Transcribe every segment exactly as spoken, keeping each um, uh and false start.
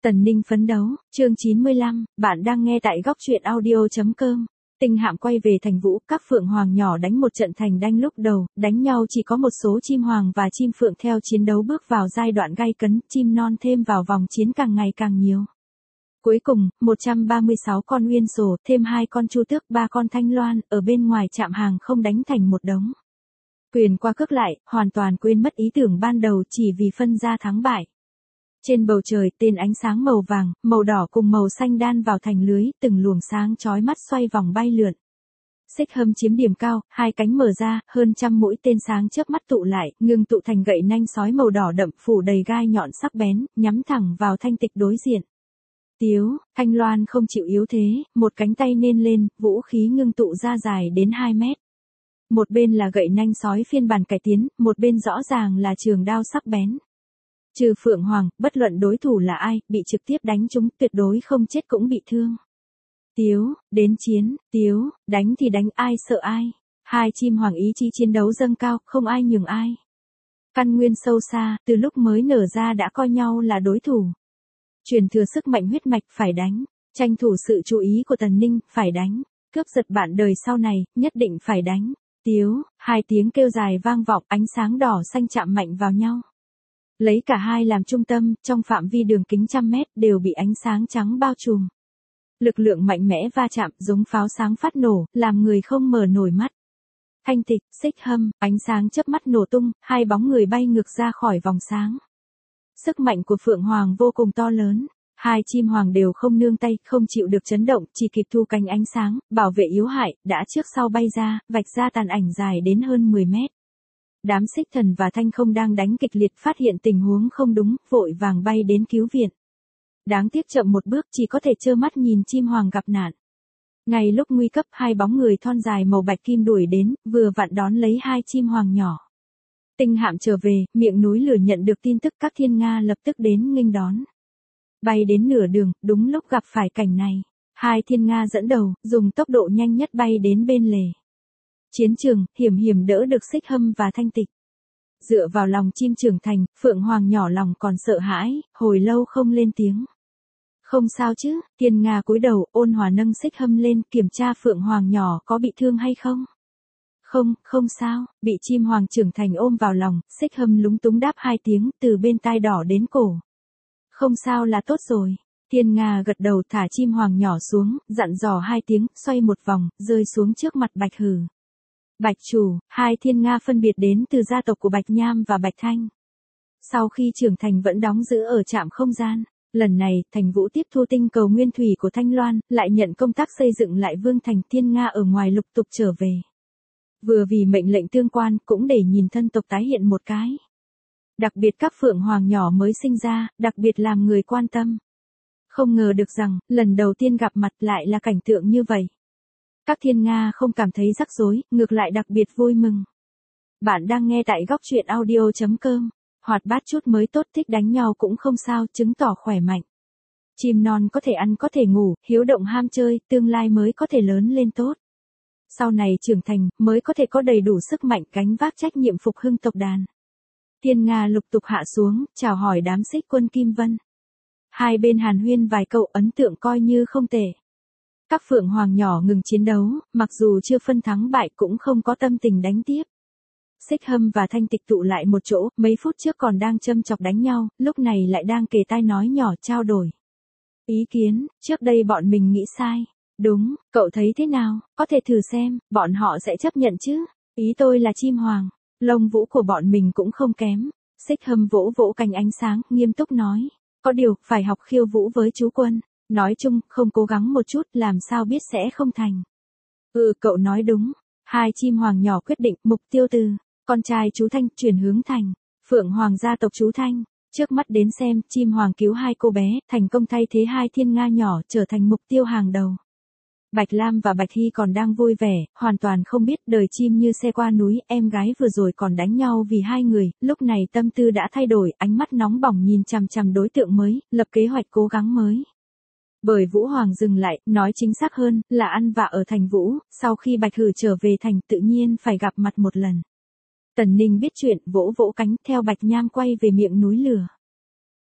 Tần Ninh phấn đấu, chương chín mươi lăm, bạn đang nghe tại góc truyện audio chấm com. Tinh Hạm quay về thành Vũ, các phượng hoàng nhỏ đánh một trận thành đanh lúc đầu, đánh nhau chỉ có một số chim hoàng và chim phượng theo chiến đấu bước vào giai đoạn gay cấn, chim non thêm vào vòng chiến càng ngày càng nhiều. Cuối cùng, một trăm ba mươi sáu con uyên sổ, thêm hai con chu tước, ba con thanh loan, ở bên ngoài chạm hàng không đánh thành một đống. Quyền qua cước lại, hoàn toàn quên mất ý tưởng ban đầu chỉ vì phân ra thắng bại. Trên bầu trời, tên ánh sáng màu vàng, màu đỏ cùng màu xanh đan vào thành lưới, từng luồng sáng chói mắt xoay vòng bay lượn. Xích Hâm chiếm điểm cao, hai cánh mở ra, hơn trăm mũi tên sáng chớp mắt tụ lại, ngưng tụ thành gậy nanh sói màu đỏ đậm phủ đầy gai nhọn sắc bén, nhắm thẳng vào Thanh Tịch đối diện. Tiếu, Thanh Loan không chịu yếu thế, một cánh tay nên lên, vũ khí ngưng tụ ra dài đến hai mét. Một bên là gậy nanh sói phiên bản cải tiến, một bên rõ ràng là trường đao sắc bén. Trừ Phượng Hoàng, bất luận đối thủ là ai, bị trực tiếp đánh trúng tuyệt đối không chết cũng bị thương. Tiếu, đến chiến, Tiếu, đánh thì đánh, ai sợ ai. Hai chim hoàng ý chí chiến đấu dâng cao, không ai nhường ai. Căn nguyên sâu xa, từ lúc mới nở ra đã coi nhau là đối thủ. Truyền thừa sức mạnh huyết mạch, phải đánh. Tranh thủ sự chú ý của Tần Ninh, phải đánh. Cướp giật bạn đời sau này, nhất định phải đánh. Tiếu, hai tiếng kêu dài vang vọng, ánh sáng đỏ xanh chạm mạnh vào nhau. Lấy cả hai làm trung tâm, trong phạm vi đường kính trăm mét đều bị ánh sáng trắng bao trùm. Lực lượng mạnh mẽ va chạm giống pháo sáng phát nổ, làm người không mở nổi mắt. Thanh Tịch, Xích Hâm, ánh sáng chớp mắt nổ tung, hai bóng người bay ngược ra khỏi vòng sáng. Sức mạnh của Phượng Hoàng vô cùng to lớn. Hai chim hoàng đều không nương tay, không chịu được chấn động, chỉ kịp thu cánh ánh sáng, bảo vệ yếu hại, đã trước sau bay ra, vạch ra tàn ảnh dài đến hơn mười mét. Đám Xích Thần và Thanh Không đang đánh kịch liệt phát hiện tình huống không đúng, vội vàng bay đến cứu viện. Đáng tiếc chậm một bước, chỉ có thể trơ mắt nhìn chim hoàng gặp nạn. Ngay lúc nguy cấp, hai bóng người thon dài màu bạch kim đuổi đến, vừa vặn đón lấy hai chim hoàng nhỏ. Tinh Hạm trở về, miệng núi lửa nhận được tin tức, các thiên nga lập tức đến nghênh đón. Bay đến nửa đường, đúng lúc gặp phải cảnh này. Hai thiên nga dẫn đầu, dùng tốc độ nhanh nhất bay đến bên lề. Chiến trường, hiểm hiểm đỡ được Xích Hâm và Thanh Tịch. Dựa vào lòng chim trưởng thành, Phượng Hoàng nhỏ lòng còn sợ hãi, hồi lâu không lên tiếng. Không sao chứ, thiên nga cúi đầu, ôn hòa nâng Xích Hâm lên, kiểm tra Phượng Hoàng nhỏ có bị thương hay không. Không, không sao, bị chim hoàng trưởng thành ôm vào lòng, Xích Hâm lúng túng đáp hai tiếng, từ bên tai đỏ đến cổ. Không sao là tốt rồi. Thiên nga gật đầu, thả chim hoàng nhỏ xuống, dặn dò hai tiếng, xoay một vòng, rơi xuống trước mặt Bạch Hử. Bạch chủ, hai thiên nga phân biệt đến từ gia tộc của Bạch Nham và Bạch Thanh. Sau khi trưởng thành vẫn đóng giữ ở trạm không gian. Lần này, thành Vũ tiếp thu tinh cầu nguyên thủy của Thanh Loan, lại nhận công tác xây dựng lại vương thành thiên nga ở ngoài lục tục trở về. Vừa vì mệnh lệnh tương quan, cũng để nhìn thân tộc tái hiện một cái. Đặc biệt các phượng hoàng nhỏ mới sinh ra, đặc biệt làm người quan tâm. Không ngờ được rằng, lần đầu tiên gặp mặt lại là cảnh tượng như vậy. Các thiên nga không cảm thấy rắc rối, ngược lại đặc biệt vui mừng. Bạn đang nghe tại góc truyện audio chấm com. Hoạt bát chút mới tốt, thích đánh nhau cũng không sao, chứng tỏ khỏe mạnh. Chim non có thể ăn có thể ngủ, hiếu động ham chơi, tương lai mới có thể lớn lên tốt. Sau này trưởng thành, mới có thể có đầy đủ sức mạnh gánh vác trách nhiệm phục hưng tộc đàn. Thiên nga lục tục hạ xuống, chào hỏi đám Xích quân Kim Vân. Hai bên hàn huyên vài câu, ấn tượng coi như không tệ. Các phượng hoàng nhỏ ngừng chiến đấu, mặc dù chưa phân thắng bại cũng không có tâm tình đánh tiếp. Xích Hâm và Thanh Tịch tụ lại một chỗ, mấy phút trước còn đang châm chọc đánh nhau, lúc này lại đang kề tai nói nhỏ trao đổi. Ý kiến, trước đây bọn mình nghĩ sai. Đúng, cậu thấy thế nào, có thể thử xem, bọn họ sẽ chấp nhận chứ. Ý tôi là chim hoàng, lông vũ của bọn mình cũng không kém. Xích Hâm vỗ vỗ cánh ánh sáng, nghiêm túc nói. Có điều, phải học khiêu vũ với chú Quân. Nói chung, không cố gắng một chút, làm sao biết sẽ không thành. Ừ, cậu nói đúng. Hai chim hoàng nhỏ quyết định, mục tiêu từ con trai chú Thanh chuyển hướng thành Phượng Hoàng gia tộc chú Thanh. Trước mắt đến xem, chim hoàng cứu hai cô bé, thành công thay thế hai thiên nga nhỏ, trở thành mục tiêu hàng đầu. Bạch Lam và Bạch Hy còn đang vui vẻ, hoàn toàn không biết đời chim như xe qua núi, em gái vừa rồi còn đánh nhau vì hai người, lúc này tâm tư đã thay đổi, ánh mắt nóng bỏng nhìn chằm chằm đối tượng mới, lập kế hoạch cố gắng mới. Bởi Vũ Hoàng dừng lại, nói chính xác hơn, là ăn vạ ở thành Vũ, sau khi Bạch Hử trở về thành tự nhiên phải gặp mặt một lần. Tần Ninh biết chuyện, vỗ vỗ cánh, theo Bạch Nham quay về miệng núi lửa.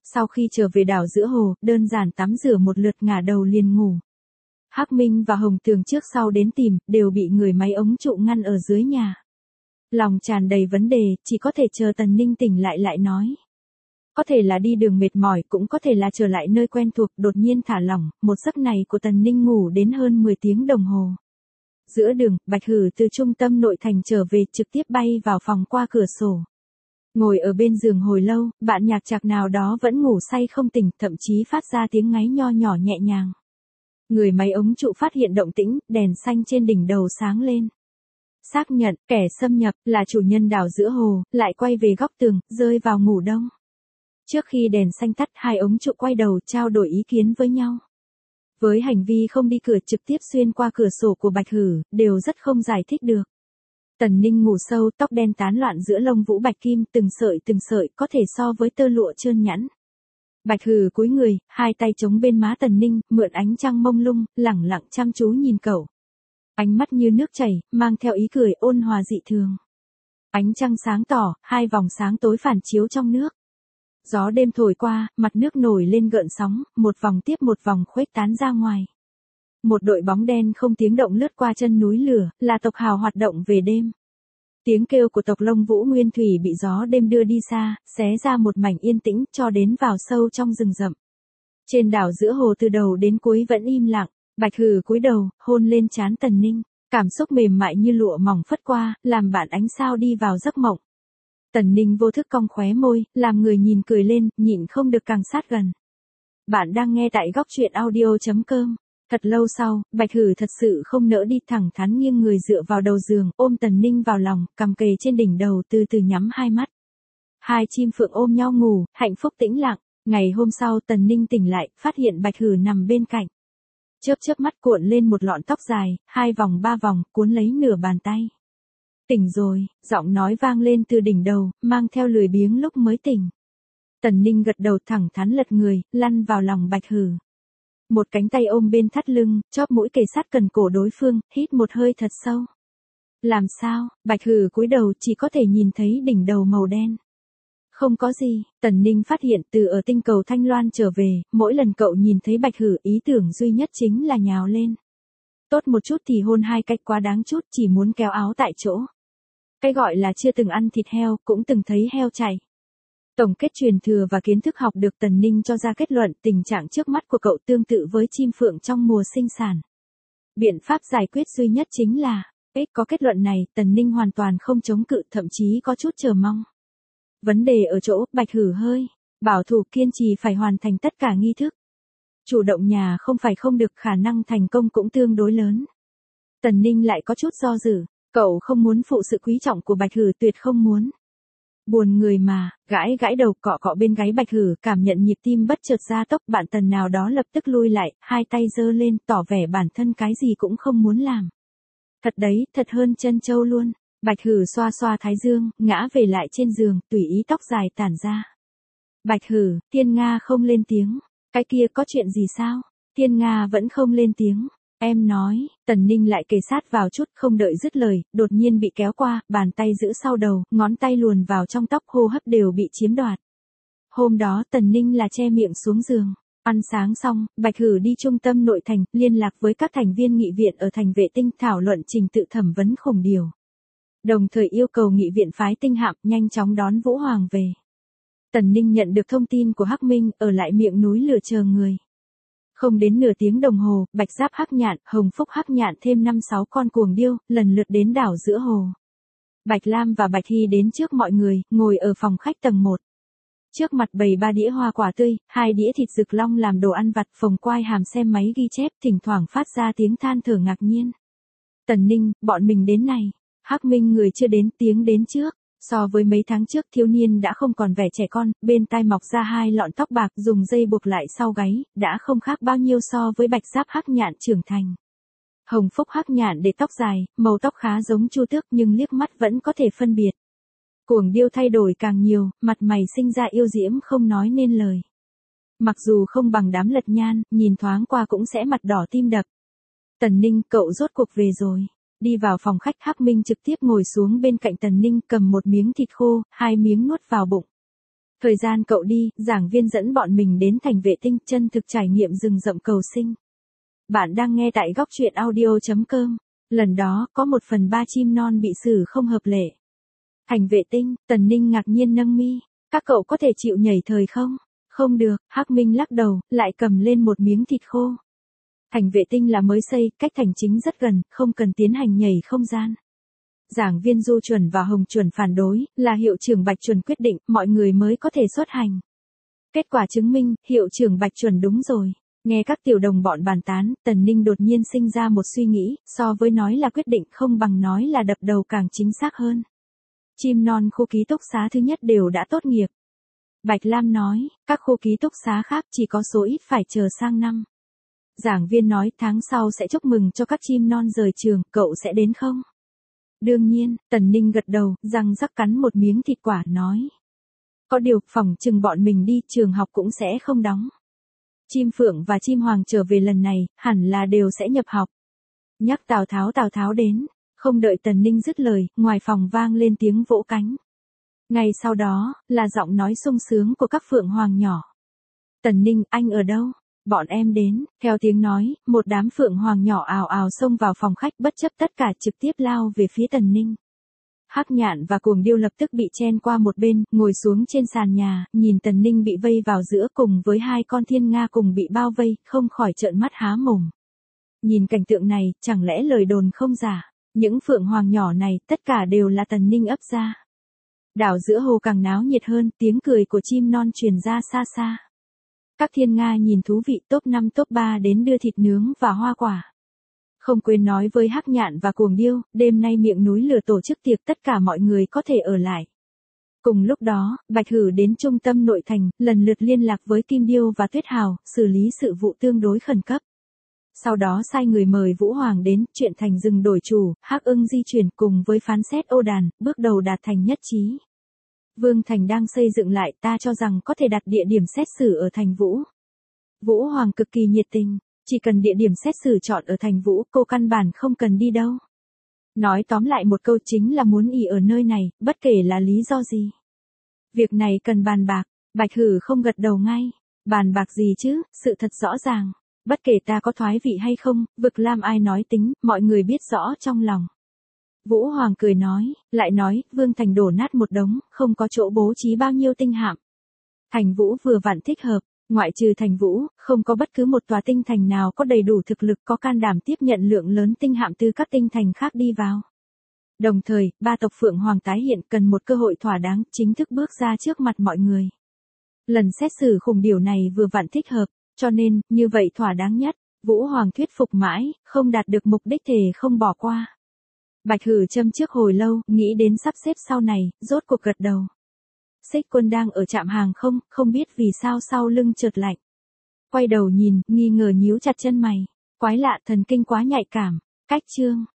Sau khi trở về đảo giữa hồ, đơn giản tắm rửa một lượt ngả đầu liền ngủ. Hắc Minh và Hồng Tường trước sau đến tìm, đều bị người máy ống trụ ngăn ở dưới nhà. Lòng tràn đầy vấn đề, chỉ có thể chờ Tần Ninh tỉnh lại lại nói. Có thể là đi đường mệt mỏi, cũng có thể là trở lại nơi quen thuộc, đột nhiên thả lỏng, một giấc này của Tần Ninh ngủ đến hơn mười tiếng đồng hồ. Giữa đường, Bạch Hử từ trung tâm nội thành trở về, trực tiếp bay vào phòng qua cửa sổ. Ngồi ở bên giường hồi lâu, bạn nhạc trạc nào đó vẫn ngủ say không tỉnh, thậm chí phát ra tiếng ngáy nho nhỏ nhẹ nhàng. Người máy ống trụ phát hiện động tĩnh, đèn xanh trên đỉnh đầu sáng lên. Xác nhận, kẻ xâm nhập, là chủ nhân đảo giữa hồ, lại quay về góc tường, rơi vào ngủ đông. Trước khi đèn xanh tắt, hai ống trụ quay đầu trao đổi ý kiến với nhau. Với hành vi không đi cửa trực tiếp xuyên qua cửa sổ của Bạch Hử, đều rất không giải thích được. Tần Ninh ngủ sâu, tóc đen tán loạn giữa lông vũ bạch kim, từng sợi từng sợi, có thể so với tơ lụa trơn nhẵn. Bạch Hử cúi người, hai tay chống bên má Tần Ninh, mượn ánh trăng mông lung, lẳng lặng chăm chú nhìn cậu. Ánh mắt như nước chảy, mang theo ý cười ôn hòa dị thường. Ánh trăng sáng tỏ, hai vòng sáng tối phản chiếu trong nước. Gió đêm thổi qua, mặt nước nổi lên gợn sóng, một vòng tiếp một vòng khuếch tán ra ngoài. Một đội bóng đen không tiếng động lướt qua chân núi lửa, là tộc Hào hoạt động về đêm. Tiếng kêu của tộc Lông Vũ Nguyên Thủy bị gió đêm đưa đi xa, xé ra một mảnh yên tĩnh cho đến vào sâu trong rừng rậm. Trên đảo giữa hồ từ đầu đến cuối vẫn im lặng, Bạch Hử cúi đầu, hôn lên trán Tần Ninh, cảm xúc mềm mại như lụa mỏng phất qua, làm bạn ánh sao đi vào giấc mộng. Tần Ninh vô thức cong khóe môi, làm người nhìn cười lên, nhịn không được càng sát gần. Bạn đang nghe tại góc truyện audio chấm com. Thật lâu sau, Bạch Hử thật sự không nỡ đi, thẳng thắn nghiêng người dựa vào đầu giường, ôm Tần Ninh vào lòng, cầm kề trên đỉnh đầu, từ từ nhắm hai mắt. Hai chim phượng ôm nhau ngủ, hạnh phúc tĩnh lặng. Ngày hôm sau Tần Ninh tỉnh lại, phát hiện Bạch Hử nằm bên cạnh. Chớp chớp mắt cuộn lên một lọn tóc dài, hai vòng ba vòng, cuốn lấy nửa bàn tay. Tỉnh rồi, giọng nói vang lên từ đỉnh đầu, mang theo lười biếng lúc mới tỉnh. Tần Ninh gật đầu thẳng thắn lật người, lăn vào lòng Bạch Hử. Một cánh tay ôm bên thắt lưng, chóp mũi kề sát cần cổ đối phương, hít một hơi thật sâu. Làm sao? Bạch Hử cúi đầu chỉ có thể nhìn thấy đỉnh đầu màu đen. Không có gì, Tần Ninh phát hiện từ ở tinh cầu Thanh Loan trở về, mỗi lần cậu nhìn thấy Bạch Hử ý tưởng duy nhất chính là nhào lên. Tốt một chút thì hôn hai cách, quá đáng chút chỉ muốn kéo áo tại chỗ. Cái gọi là chưa từng ăn thịt heo, cũng từng thấy heo chạy. Tổng kết truyền thừa và kiến thức học được Tần Ninh cho ra kết luận tình trạng trước mắt của cậu tương tự với chim phượng trong mùa sinh sản. Biện pháp giải quyết duy nhất chính là, ích có kết luận này, Tần Ninh hoàn toàn không chống cự, thậm chí có chút chờ mong. Vấn đề ở chỗ, Bạch Hử hơi bảo thủ, kiên trì phải hoàn thành tất cả nghi thức. Chủ động nhà không phải không được, khả năng thành công cũng tương đối lớn. Tần Ninh lại có chút do dự, cậu không muốn phụ sự quý trọng của Bạch Hử, tuyệt không muốn. Buồn người mà, gãi gãi đầu, cọ cọ bên gáy Bạch Hử, cảm nhận nhịp tim bất chợt gia tốc, bạn Tần nào đó lập tức lui lại, hai tay giơ lên, tỏ vẻ bản thân cái gì cũng không muốn làm. Thật đấy, thật hơn chân châu luôn. Bạch Hử xoa xoa thái dương, ngã về lại trên giường, tùy ý tóc dài tản ra. Bạch Hử, Thiên Nga không lên tiếng. Cái kia có chuyện gì sao? Thiên Nga vẫn không lên tiếng. Em nói, Tần Ninh lại kề sát vào chút, không đợi dứt lời, đột nhiên bị kéo qua, bàn tay giữ sau đầu, ngón tay luồn vào trong tóc, hô hấp đều bị chiếm đoạt. Hôm đó Tần Ninh là che miệng xuống giường. Ăn sáng xong, Bạch Hử đi trung tâm nội thành, liên lạc với các thành viên nghị viện ở thành Vệ Tinh thảo luận trình tự thẩm vấn khủng điều. Đồng thời yêu cầu nghị viện phái tinh hạm nhanh chóng đón Vũ Hoàng về. Tần Ninh nhận được thông tin của Hắc Minh, ở lại miệng núi lửa chờ người. Không đến nửa tiếng đồng hồ, Bạch Giáp Hắc Nhạn, Hồng Phúc Hắc Nhạn thêm năm sáu con cuồng điêu, lần lượt đến đảo giữa hồ. Bạch Lam và Bạch Hy đến trước mọi người, ngồi ở phòng khách tầng một. Trước mặt bày ba đĩa hoa quả tươi, hai đĩa thịt rực long làm đồ ăn vặt, phồng quai hàm xem máy ghi chép, thỉnh thoảng phát ra tiếng than thở ngạc nhiên. Tần Ninh, bọn mình đến này. Hắc Minh người chưa đến, tiếng đến trước. So với mấy tháng trước, thiếu niên đã không còn vẻ trẻ con, bên tai mọc ra hai lọn tóc bạc dùng dây buộc lại sau gáy, đã không khác bao nhiêu so với Bạch Giáp Hắc Nhạn trưởng thành. Hồng Phúc Hắc Nhạn để tóc dài, màu tóc khá giống Chu Tước nhưng liếc mắt vẫn có thể phân biệt. Cuồng điêu thay đổi càng nhiều, mặt mày sinh ra yêu diễm không nói nên lời. Mặc dù không bằng đám Lật Nhan, nhìn thoáng qua cũng sẽ mặt đỏ tim đập. Tần Ninh, cậu rốt cuộc về rồi. Đi vào phòng khách, Hắc Minh trực tiếp ngồi xuống bên cạnh Tần Ninh, cầm một miếng thịt khô, hai miếng nuốt vào bụng. Thời gian cậu đi, giảng viên dẫn bọn mình đến thành Vệ Tinh, chân thực trải nghiệm rừng rậm cầu sinh. Bạn đang nghe tại góc truyện audio chấm com. Lần đó, có một phần ba chim non bị xử không hợp lệ. Thành Vệ Tinh, Tần Ninh ngạc nhiên nâng mi. Các cậu có thể chịu nhảy thời không? Không được, Hắc Minh lắc đầu, lại cầm lên một miếng thịt khô. Thành Vệ Tinh là mới xây, cách thành chính rất gần, không cần tiến hành nhảy không gian. Giảng viên Du Chuẩn và Hồng Chuẩn phản đối, là hiệu trưởng Bạch Chuẩn quyết định, mọi người mới có thể xuất hành. Kết quả chứng minh, hiệu trưởng Bạch Chuẩn đúng rồi. Nghe các tiểu đồng bọn bàn tán, Tần Ninh đột nhiên sinh ra một suy nghĩ, so với nói là quyết định không bằng nói là đập đầu càng chính xác hơn. Chim non khu ký túc xá thứ nhất đều đã tốt nghiệp. Bạch Lam nói, các khu ký túc xá khác chỉ có số ít phải chờ sang năm. Giảng viên nói tháng sau sẽ chúc mừng cho các chim non rời trường, cậu sẽ đến không? Đương nhiên, Tần Ninh gật đầu, răng rắc cắn một miếng thịt quả nói. Có điều, phòng chừng bọn mình đi, trường học cũng sẽ không đóng. Chim Phượng và chim Hoàng trở về lần này, hẳn là đều sẽ nhập học. Nhắc Tào Tháo Tào Tháo đến, không đợi Tần Ninh dứt lời, ngoài phòng vang lên tiếng vỗ cánh. Ngay sau đó, là giọng nói sung sướng của các Phượng Hoàng nhỏ. Tần Ninh, anh ở đâu? Bọn em đến, theo tiếng nói, một đám Phượng Hoàng nhỏ ào ào xông vào phòng khách bất chấp tất cả trực tiếp lao về phía Tần Ninh. Hắc Nhạn và Cuồng Điêu lập tức bị chen qua một bên, ngồi xuống trên sàn nhà, nhìn Tần Ninh bị vây vào giữa cùng với hai con thiên nga cùng bị bao vây, không khỏi trợn mắt há mồm. Nhìn cảnh tượng này, chẳng lẽ lời đồn không giả, những Phượng Hoàng nhỏ này tất cả đều là Tần Ninh ấp ra. Đảo giữa hồ càng náo nhiệt hơn, tiếng cười của chim non truyền ra xa xa. Các thiên nga nhìn thú vị, top năm top ba đến đưa thịt nướng và hoa quả. Không quên nói với Hắc Nhạn và Cuồng Điêu, đêm nay miệng núi lửa tổ chức tiệc tất cả mọi người có thể ở lại. Cùng lúc đó, Bạch Hử đến trung tâm nội thành, lần lượt liên lạc với Kim Điêu và Tuyết Hào, xử lý sự vụ tương đối khẩn cấp. Sau đó sai người mời Vũ Hoàng đến, chuyện thành rừng đổi chủ, Hắc Ưng di chuyển cùng với phán xét ô đàn, bước đầu đạt thành nhất trí. Vương Thành đang xây dựng lại, ta cho rằng có thể đặt địa điểm xét xử ở thành Vũ. Vũ Hoàng cực kỳ nhiệt tình, chỉ cần địa điểm xét xử chọn ở thành Vũ, cô căn bản không cần đi đâu. Nói tóm lại một câu chính là muốn ỉ ở nơi này, bất kể là lý do gì. Việc này cần bàn bạc, Bạch Hử không gật đầu ngay. Bàn bạc gì chứ, sự thật rõ ràng. Bất kể ta có thoái vị hay không, vực Lam ai nói tính, mọi người biết rõ trong lòng. Vũ Hoàng cười nói, lại nói, Vương Thành đổ nát một đống, không có chỗ bố trí bao nhiêu tinh hạm. Thành Vũ vừa vặn thích hợp, ngoại trừ Thành Vũ, không có bất cứ một tòa tinh thành nào có đầy đủ thực lực có can đảm tiếp nhận lượng lớn tinh hạm từ các tinh thành khác đi vào. Đồng thời, ba tộc Phượng Hoàng tái hiện cần một cơ hội thỏa đáng, chính thức bước ra trước mặt mọi người. Lần xét xử khủng điều này vừa vặn thích hợp, cho nên, như vậy thỏa đáng nhất, Vũ Hoàng thuyết phục mãi, không đạt được mục đích thề không bỏ qua. Bạch Hử châm trước hồi lâu, nghĩ đến sắp xếp sau này, rốt cuộc gật đầu. Xích Quân đang ở trạm hàng không, không biết vì sao sau lưng chợt lạnh. Quay đầu nhìn, nghi ngờ nhíu chặt chân mày. Quái lạ, thần kinh quá nhạy cảm. Cách chương.